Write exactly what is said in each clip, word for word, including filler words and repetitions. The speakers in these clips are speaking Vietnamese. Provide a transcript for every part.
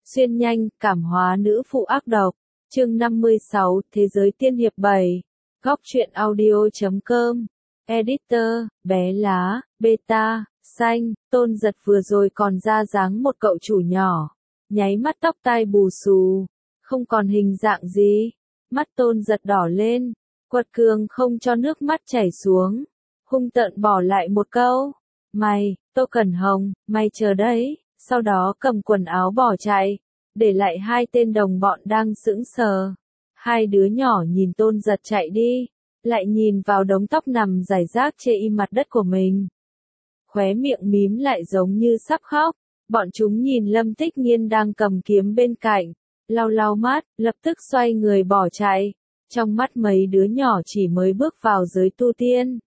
Xuyên nhanh, cảm hóa nữ phụ ác độc. Chương năm mươi sáu, Thế giới tiên hiệp bảy. Góc truyện audio chấm com. Editor, bé lá, beta, xanh, Tôn Giật vừa rồi còn ra dáng một cậu chủ nhỏ. Nháy mắt tóc tai bù xù. Không còn hình dạng gì. Mắt Tôn Giật đỏ lên. Quật cường không cho nước mắt chảy xuống. Hung tợn bỏ lại một câu. Mày, Tô Cẩn Hồng, mày chờ đấy. Sau đó cầm quần áo bỏ chạy. Để lại hai tên đồng bọn đang sững sờ. Hai đứa nhỏ nhìn Tôn Giật chạy đi. Lại nhìn vào đống tóc nằm rải rác trên mặt đất của mình. Khóe miệng mím lại giống như sắp khóc. Bọn chúng nhìn Lâm Tích Nhiên đang cầm kiếm bên cạnh. Lau lau mắt, lập tức xoay người bỏ chạy. Trong mắt mấy đứa nhỏ chỉ mới bước vào giới tu tiên.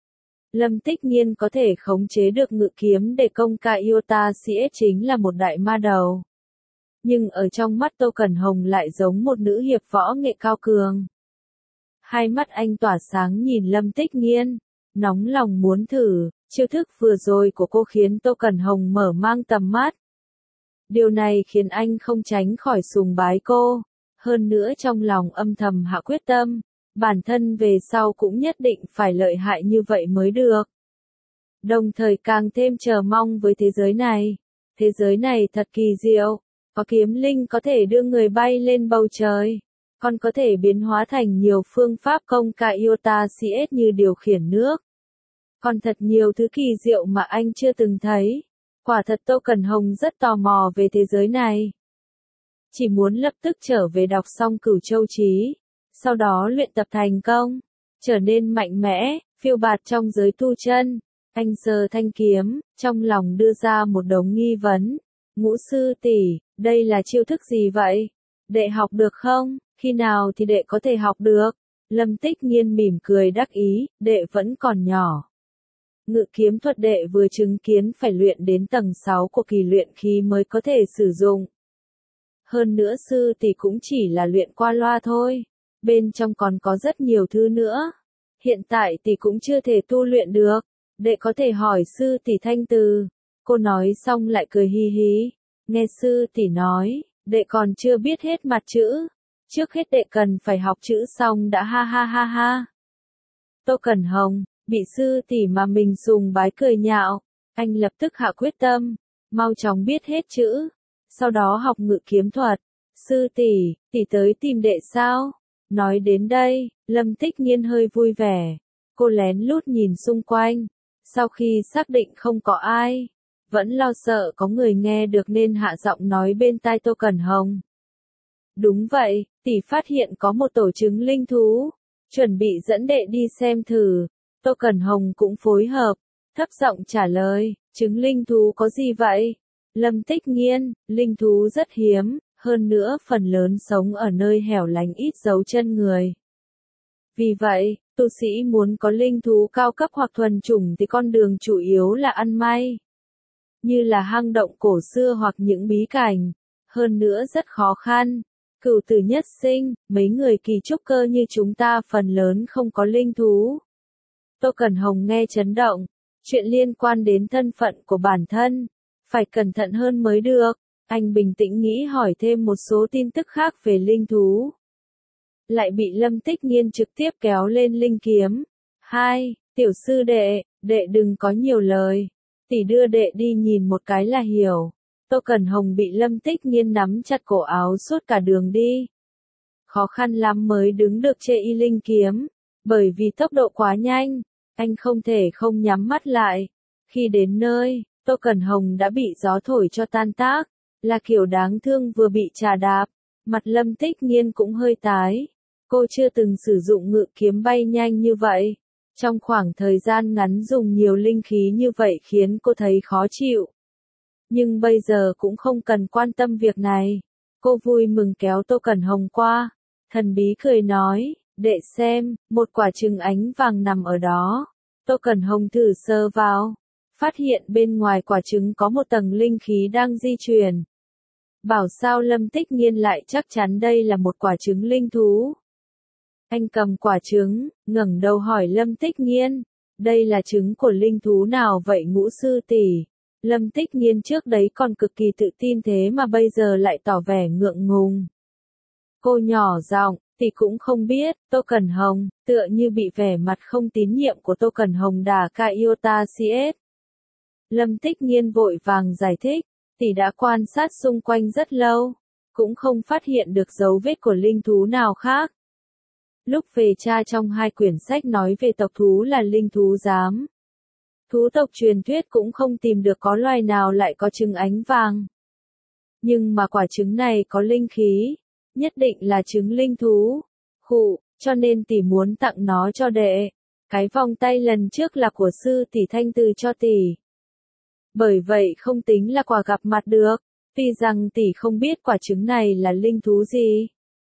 Lâm Tích Nhiên có thể khống chế được ngự kiếm để công ca Iota Siết chính là một đại ma đầu. Nhưng ở trong mắt Tô Cẩn Hồng lại giống một nữ hiệp võ nghệ cao cường. Hai mắt anh tỏa sáng nhìn Lâm Tích Nhiên, nóng lòng muốn thử, chiêu thức vừa rồi của cô khiến Tô Cẩn Hồng mở mang tầm mắt. Điều này khiến anh không tránh khỏi sùng bái cô, hơn nữa trong lòng âm thầm hạ quyết tâm, bản thân về sau cũng nhất định phải lợi hại như vậy mới được. Đồng thời càng thêm chờ mong với thế giới này, thế giới này thật kỳ diệu. Có kiếm linh có thể đưa người bay lên bầu trời, còn có thể biến hóa thành nhiều phương pháp công ca Iota Siết như điều khiển nước. Còn thật nhiều thứ kỳ diệu mà anh chưa từng thấy. Quả thật Tô Cẩn Hồng rất tò mò về thế giới này. Chỉ muốn lập tức trở về đọc xong Cửu Châu Chí, sau đó luyện tập thành công, trở nên mạnh mẽ, phiêu bạt trong giới tu chân. Anh sờ thanh kiếm, trong lòng đưa ra một đống nghi vấn. Ngũ sư tỷ, đây là chiêu thức gì vậy? Đệ học được không? Khi nào thì đệ có thể học được? Lâm Tích Nhiên mỉm cười đắc ý, đệ vẫn còn nhỏ. Ngự kiếm thuật đệ vừa chứng kiến phải luyện đến tầng sáu của kỳ luyện khí mới có thể sử dụng. Hơn nữa sư tỷ cũng chỉ là luyện qua loa thôi. Bên trong còn có rất nhiều thứ nữa. Hiện tại tỷ cũng chưa thể tu luyện được. Đệ có thể hỏi sư tỷ thanh từ. Cô nói xong lại cười hi hí. Nghe sư tỷ nói, đệ còn chưa biết hết mặt chữ. Trước hết đệ cần phải học chữ xong đã ha ha ha ha. Tô Cẩn Hồng, bị sư tỷ mà mình sùng bái cười nhạo. Anh lập tức hạ quyết tâm, mau chóng biết hết chữ. Sau đó học ngự kiếm thuật. Sư tỷ, tỷ tới tìm đệ sao? Nói đến đây, Lâm Tích Nhiên hơi vui vẻ. Cô lén lút nhìn xung quanh. Sau khi xác định không có ai, vẫn lo sợ có người nghe được nên hạ giọng nói bên tai Tô Cẩn Hồng. Đúng vậy, tỷ phát hiện có một tổ trứng linh thú, chuẩn bị dẫn đệ đi xem thử. Tô Cẩn Hồng cũng phối hợp, thấp giọng trả lời, trứng linh thú có gì vậy? Lâm Tích Nhiên, linh thú rất hiếm, hơn nữa phần lớn sống ở nơi hẻo lánh ít dấu chân người. Vì vậy, tu sĩ muốn có linh thú cao cấp hoặc thuần chủng thì con đường chủ yếu là ăn may. Như là hang động cổ xưa hoặc những bí cảnh. Hơn nữa rất khó khăn. Cửu tử nhất sinh, mấy người kỳ trúc cơ như chúng ta phần lớn không có linh thú. Tô Cẩn Hồng nghe chấn động. Chuyện liên quan đến thân phận của bản thân. Phải cẩn thận hơn mới được. Anh bình tĩnh nghĩ hỏi thêm một số tin tức khác về linh thú. Lại bị Lâm Tích Nhiên trực tiếp kéo lên linh kiếm. Hai, tiểu sư đệ, đệ đừng có nhiều lời. Tỷ đưa đệ đi nhìn một cái là hiểu. Tô Cẩn Hồng bị Lâm Tích Nhiên nắm chặt cổ áo suốt cả đường đi. Khó khăn lắm mới đứng được trên y linh kiếm. Bởi vì tốc độ quá nhanh, anh không thể không nhắm mắt lại. Khi đến nơi, Tô Cẩn Hồng đã bị gió thổi cho tan tác. Là kiểu đáng thương vừa bị trà đạp. Mặt Lâm Tích Nhiên cũng hơi tái. Cô chưa từng sử dụng ngự kiếm bay nhanh như vậy. Trong khoảng thời gian ngắn dùng nhiều linh khí như vậy khiến cô thấy khó chịu. Nhưng bây giờ cũng không cần quan tâm việc này. Cô vui mừng kéo Tô Cẩn Hồng qua. Thần bí cười nói, đệ xem, một quả trứng ánh vàng nằm ở đó. Tô Cẩn Hồng thử sờ vào. Phát hiện bên ngoài quả trứng có một tầng linh khí đang di chuyển. Bảo sao Lâm Tích Nhiên lại chắc chắn đây là một quả trứng linh thú. Anh cầm quả trứng, ngẩng đầu hỏi Lâm Tích Nhiên, đây là trứng của linh thú nào vậy ngũ sư tỷ? Lâm Tích Nhiên trước đấy còn cực kỳ tự tin thế mà bây giờ lại tỏ vẻ ngượng ngùng. Cô nhỏ giọng, thì cũng không biết, Tô Cẩn Hồng, tựa như bị vẻ mặt không tín nhiệm của Tô Cẩn Hồng đả ca iota cs. Lâm Tích Nhiên vội vàng giải thích, tỷ đã quan sát xung quanh rất lâu, cũng không phát hiện được dấu vết của linh thú nào khác. Lúc về tra trong hai quyển sách nói về tộc thú là linh thú giám. Thú tộc truyền thuyết cũng không tìm được có loài nào lại có trứng ánh vàng. Nhưng mà quả trứng này có linh khí, nhất định là trứng linh thú. Khụ, cho nên tỷ muốn tặng nó cho đệ. Cái vòng tay lần trước là của sư tỷ Thanh Từ cho tỷ. Bởi vậy không tính là quà gặp mặt được, tuy rằng tỷ không biết quả trứng này là linh thú gì.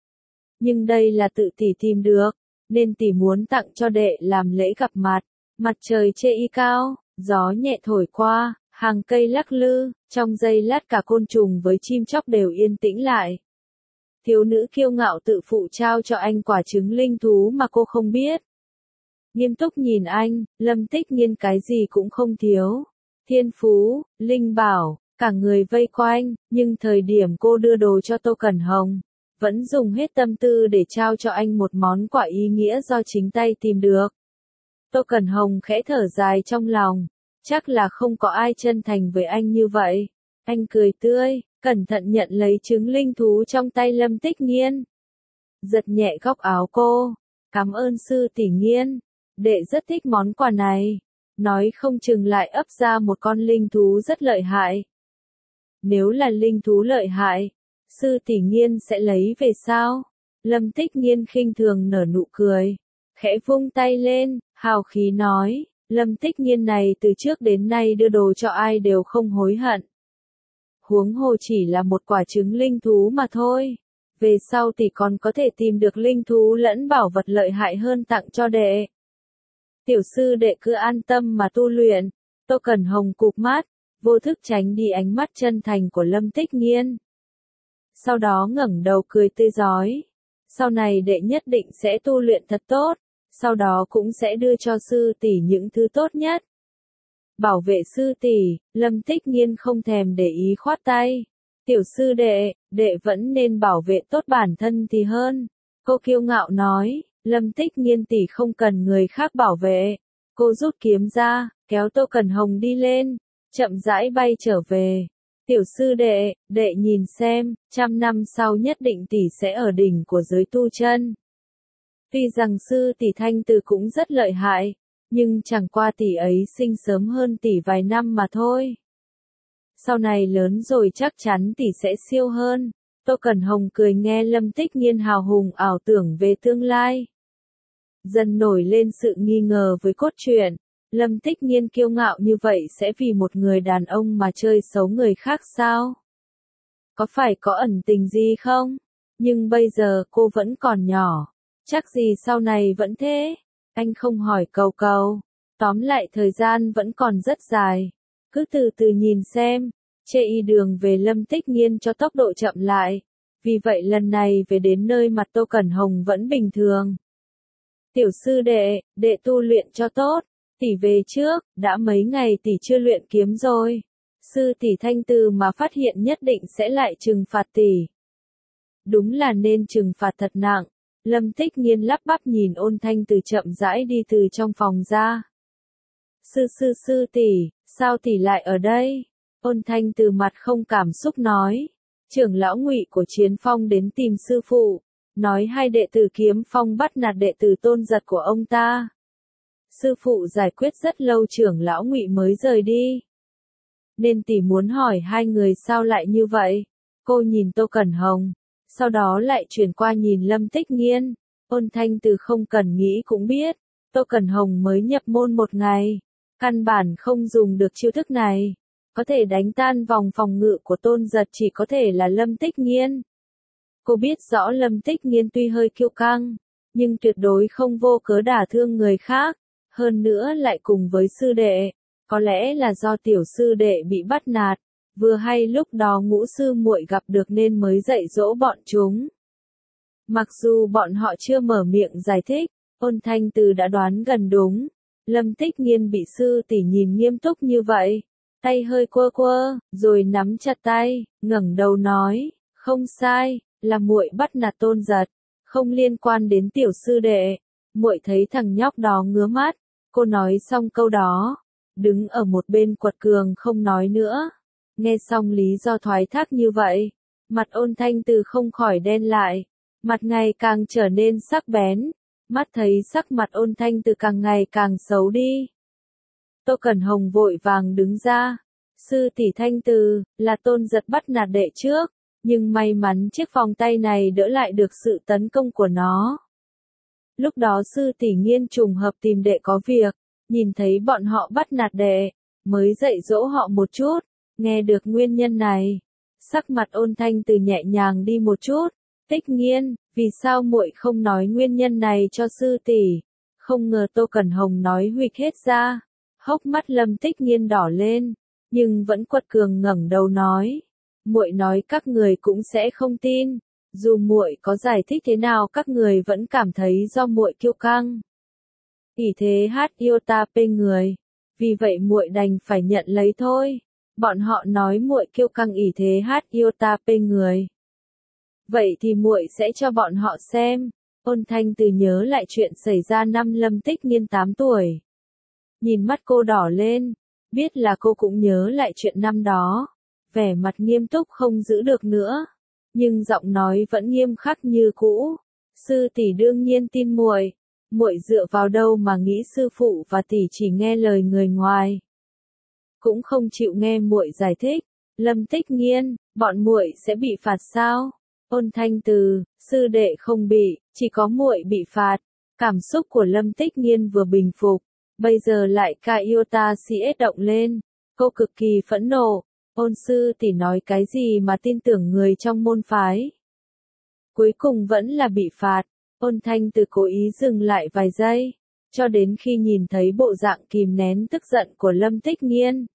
Nhưng đây là tự tỷ tìm được, nên tỷ muốn tặng cho đệ làm lễ gặp mặt. Mặt trời chê y cao, gió nhẹ thổi qua, hàng cây lắc lư, trong giây lát cả côn trùng với chim chóc đều yên tĩnh lại. Thiếu nữ kiêu ngạo tự phụ trao cho anh quả trứng linh thú mà cô không biết. Nghiêm túc nhìn anh, Lâm Tích Nhiên cái gì cũng không thiếu. Thiên phú, linh bảo, cả người vây quanh, nhưng thời điểm cô đưa đồ cho Tô Cẩn Hồng, vẫn dùng hết tâm tư để trao cho anh một món quà ý nghĩa do chính tay tìm được. Tô Cẩn Hồng khẽ thở dài trong lòng, chắc là không có ai chân thành với anh như vậy. Anh cười tươi, cẩn thận nhận lấy trứng linh thú trong tay Lâm Tích Nhiên. Giật nhẹ góc áo cô, cảm ơn sư tỷ Nhiên, đệ rất thích món quà này. Nói không chừng lại ấp ra một con linh thú rất lợi hại. Nếu là linh thú lợi hại, sư tỷ Nhiên sẽ lấy về sao? Lâm Tích Nhiên khinh thường nở nụ cười, khẽ vung tay lên, hào khí nói, Lâm Tích Nhiên này từ trước đến nay đưa đồ cho ai đều không hối hận. Huống hồ chỉ là một quả trứng linh thú mà thôi. Về sau tỷ còn có thể tìm được linh thú lẫn bảo vật lợi hại hơn tặng cho đệ. Tiểu sư đệ cứ an tâm mà tu luyện. Tô Cẩn Hồng cụp mắt, vô thức tránh đi ánh mắt chân thành của Lâm Tích Nhiên. Sau đó ngẩng đầu cười tươi rói. Sau này đệ nhất định sẽ tu luyện thật tốt, sau đó cũng sẽ đưa cho sư tỷ những thứ tốt nhất. Bảo vệ sư tỷ, Lâm Tích Nhiên không thèm để ý khoát tay. Tiểu sư đệ, đệ vẫn nên bảo vệ tốt bản thân thì hơn. Cô kiêu ngạo nói. Lâm Tích Nhiên tỷ không cần người khác bảo vệ. Cô rút kiếm ra, kéo Tô Cẩn Hồng đi lên, chậm rãi bay trở về. Tiểu sư đệ, đệ nhìn xem, trăm năm sau nhất định tỷ sẽ ở đỉnh của giới tu chân. Tuy rằng sư tỷ Thanh Từ cũng rất lợi hại, nhưng chẳng qua tỷ ấy sinh sớm hơn tỷ vài năm mà thôi. Sau này lớn rồi chắc chắn tỷ sẽ siêu hơn. Tô Cẩn Hồng cười nghe Lâm Tích Nhiên hào hùng ảo tưởng về tương lai. Dần nổi lên sự nghi ngờ với cốt truyện, Lâm Tích Nhiên kiêu ngạo như vậy sẽ vì một người đàn ông mà chơi xấu người khác sao? Có phải có ẩn tình gì không? Nhưng bây giờ cô vẫn còn nhỏ, chắc gì sau này vẫn thế? Anh không hỏi cầu cầu. Tóm lại thời gian vẫn còn rất dài, cứ từ từ nhìn xem. Chê y đường về Lâm Tích Nhiên cho tốc độ chậm lại, vì vậy lần này về đến nơi mặt Tô Cẩn Hồng vẫn bình thường. Tiểu sư đệ, đệ tu luyện cho tốt, tỷ về trước, đã mấy ngày tỷ chưa luyện kiếm rồi. Sư tỷ Thanh Từ mà phát hiện nhất định sẽ lại trừng phạt tỷ. Đúng là nên trừng phạt thật nặng. Lâm Tích Nhiên lắp bắp nhìn Ôn Thanh Từ chậm rãi đi từ trong phòng ra. Sư sư sư tỷ, sao tỷ lại ở đây? Ôn Thanh Từ mặt không cảm xúc nói. Trưởng lão Ngụy của Chiến Phong đến tìm sư phụ, nói hai đệ tử Kiếm Phong bắt nạt đệ tử Tôn Giật của ông ta. Sư phụ giải quyết rất lâu trưởng lão Ngụy mới rời đi. Nên tỷ muốn hỏi hai người sao lại như vậy? Cô nhìn Tô Cẩn Hồng, sau đó lại chuyển qua nhìn Lâm Tích Nhiên. Ôn Thanh Từ không cần nghĩ cũng biết, Tô Cẩn Hồng mới nhập môn một ngày, căn bản không dùng được chiêu thức này. Có thể đánh tan vòng phòng ngự của Tôn Giật chỉ có thể là Lâm Tích Nhiên. Cô biết rõ Lâm Tích Nhiên tuy hơi kiêu căng, nhưng tuyệt đối không vô cớ đả thương người khác, hơn nữa lại cùng với sư đệ. Có lẽ là do tiểu sư đệ bị bắt nạt, vừa hay lúc đó Ngũ sư muội gặp được nên mới dạy dỗ bọn chúng. Mặc dù bọn họ chưa mở miệng giải thích, Ôn Thanh Từ đã đoán gần đúng. Lâm Tích Nhiên bị sư tỷ nhìn nghiêm túc như vậy, tay hơi quơ quơ, rồi nắm chặt tay, ngẩng đầu nói, không sai, là muội bắt nạt Tôn Giật, không liên quan đến tiểu sư đệ. Muội thấy thằng nhóc đó ngứa mắt. Cô nói xong câu đó, đứng ở một bên quật cường không nói nữa. Nghe xong lý do thoái thác như vậy, mặt Ôn Thanh Từ không khỏi đen lại, mặt ngày càng trở nên sắc bén, mắt thấy sắc mặt Ôn Thanh Từ càng ngày càng xấu đi. Tô Cẩn Hồng vội vàng đứng ra, sư tỷ Thanh Từ, là Tôn Giật bắt nạt đệ trước, nhưng may mắn chiếc vòng tay này đỡ lại được sự tấn công của nó. Lúc đó sư tỷ Nghiên trùng hợp tìm đệ có việc, nhìn thấy bọn họ bắt nạt đệ, mới dạy dỗ họ một chút. Nghe được nguyên nhân này, sắc mặt Ôn Thanh Từ nhẹ nhàng đi một chút. Tích Nghiên, vì sao muội không nói nguyên nhân này cho sư tỷ? Không ngờ Tô Cẩn Hồng nói huỵch hết ra. Hốc mắt Lâm Tích Nghiên đỏ lên, nhưng vẫn quật cường ngẩng đầu nói, muội nói các người cũng sẽ không tin, dù muội có giải thích thế nào các người vẫn cảm thấy do muội kiêu căng. Ỷ thế hát yêu ta pê người, vì vậy muội đành phải nhận lấy thôi. Bọn họ nói muội kiêu căng ỷ thế hát yêu ta pê người. Vậy thì muội sẽ cho bọn họ xem. Ôn Thanh Từ nhớ lại chuyện xảy ra năm Lâm Tích Nghiên tám tuổi. Nhìn mắt cô đỏ lên, biết là cô cũng nhớ lại chuyện năm đó, vẻ mặt nghiêm túc không giữ được nữa, nhưng giọng nói vẫn nghiêm khắc như cũ. Sư tỷ đương nhiên tin muội, muội dựa vào đâu mà nghĩ sư phụ và tỷ chỉ nghe lời người ngoài, cũng không chịu nghe muội giải thích. Lâm Tích Nghiên, bọn muội sẽ bị phạt sao? Ôn Thanh Từ, sư đệ không bị, chỉ có muội bị phạt. Cảm xúc của Lâm Tích Nghiên vừa bình phục, bây giờ lại ca iota cs động lên. Cô cực kỳ phẫn nộ. Ôn sư tỷ nói cái gì mà tin tưởng người trong môn phái? Cuối cùng vẫn là bị phạt. Ôn Thanh Từ cố ý dừng lại vài giây, cho đến khi nhìn thấy bộ dạng kìm nén tức giận của Lâm Tích Nghiên,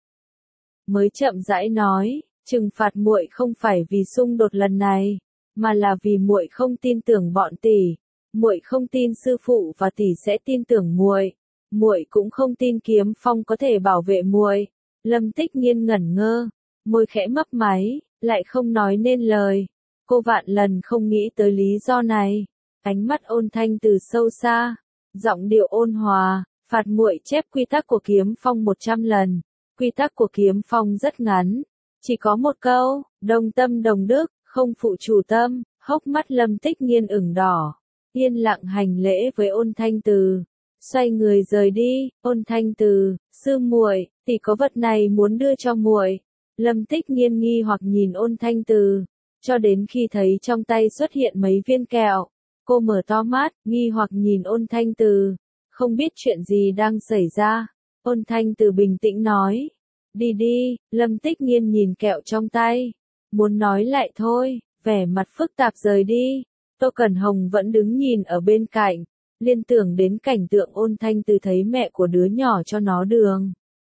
mới chậm rãi nói, trừng phạt muội không phải vì xung đột lần này, mà là vì muội không tin tưởng bọn tỷ, muội không tin sư phụ và tỷ sẽ tin tưởng muội, muội cũng không tin Kiếm Phong có thể bảo vệ muội. Lâm Tích Nghiên ngẩn ngơ, môi khẽ mấp máy, lại không nói nên lời. Cô vạn lần không nghĩ tới lý do này. Ánh mắt Ôn Thanh Từ sâu xa, giọng điệu ôn hòa, phạt muội chép quy tắc của Kiếm Phong một trăm lần. Quy tắc của Kiếm Phong rất ngắn, chỉ có một câu, đồng tâm đồng đức, không phụ chủ tâm. Hốc mắt Lâm Tích Nghiên ửng đỏ, yên lặng hành lễ với Ôn Thanh Từ, xoay người rời đi. Ôn Thanh Từ, sư muội, tỷ có vật này muốn đưa cho muội. Lâm Tích Nghiên nghi hoặc nhìn Ôn Thanh Từ, cho đến khi thấy trong tay xuất hiện mấy viên kẹo, cô mở to mắt, nghi hoặc nhìn Ôn Thanh Từ, không biết chuyện gì đang xảy ra. Ôn Thanh Từ bình tĩnh nói, đi đi. Lâm Tích Nghiên nhìn kẹo trong tay, muốn nói lại thôi, vẻ mặt phức tạp rời đi. Tô Cẩn Hồng vẫn đứng nhìn ở bên cạnh, liên tưởng đến cảnh tượng Ôn Thanh Từ thấy mẹ của đứa nhỏ cho nó đường.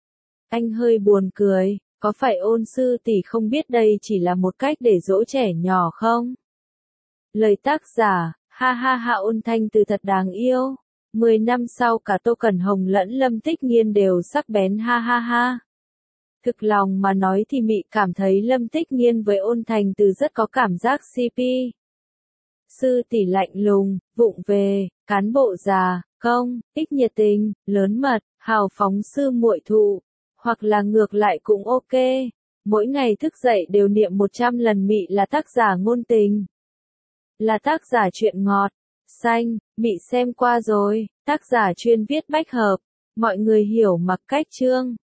Anh hơi buồn cười, có phải Ôn sư tỷ không biết đây chỉ là một cách để dỗ trẻ nhỏ không? Lời tác giả, ha ha ha. Ôn Thanh Từ thật đáng yêu. Mười năm sau cả Tô Cẩn Hồng lẫn Lâm Tích Nghiên đều sắc bén ha ha ha. Thực lòng mà nói thì mị cảm thấy Lâm Tích Nghiên với Ôn Thanh Từ rất có cảm giác xê pê. Sư tỷ lạnh lùng, vụng về, cán bộ già, công, ít nhiệt tình, lớn mật, hào phóng sư muội thụ, hoặc là ngược lại cũng ok. Mỗi ngày thức dậy đều niệm một trăm lần mị là tác giả ngôn tình, là tác giả truyện ngọt, xanh, mị xem qua rồi, tác giả chuyên viết bách hợp, mọi người hiểu mặc cách chương.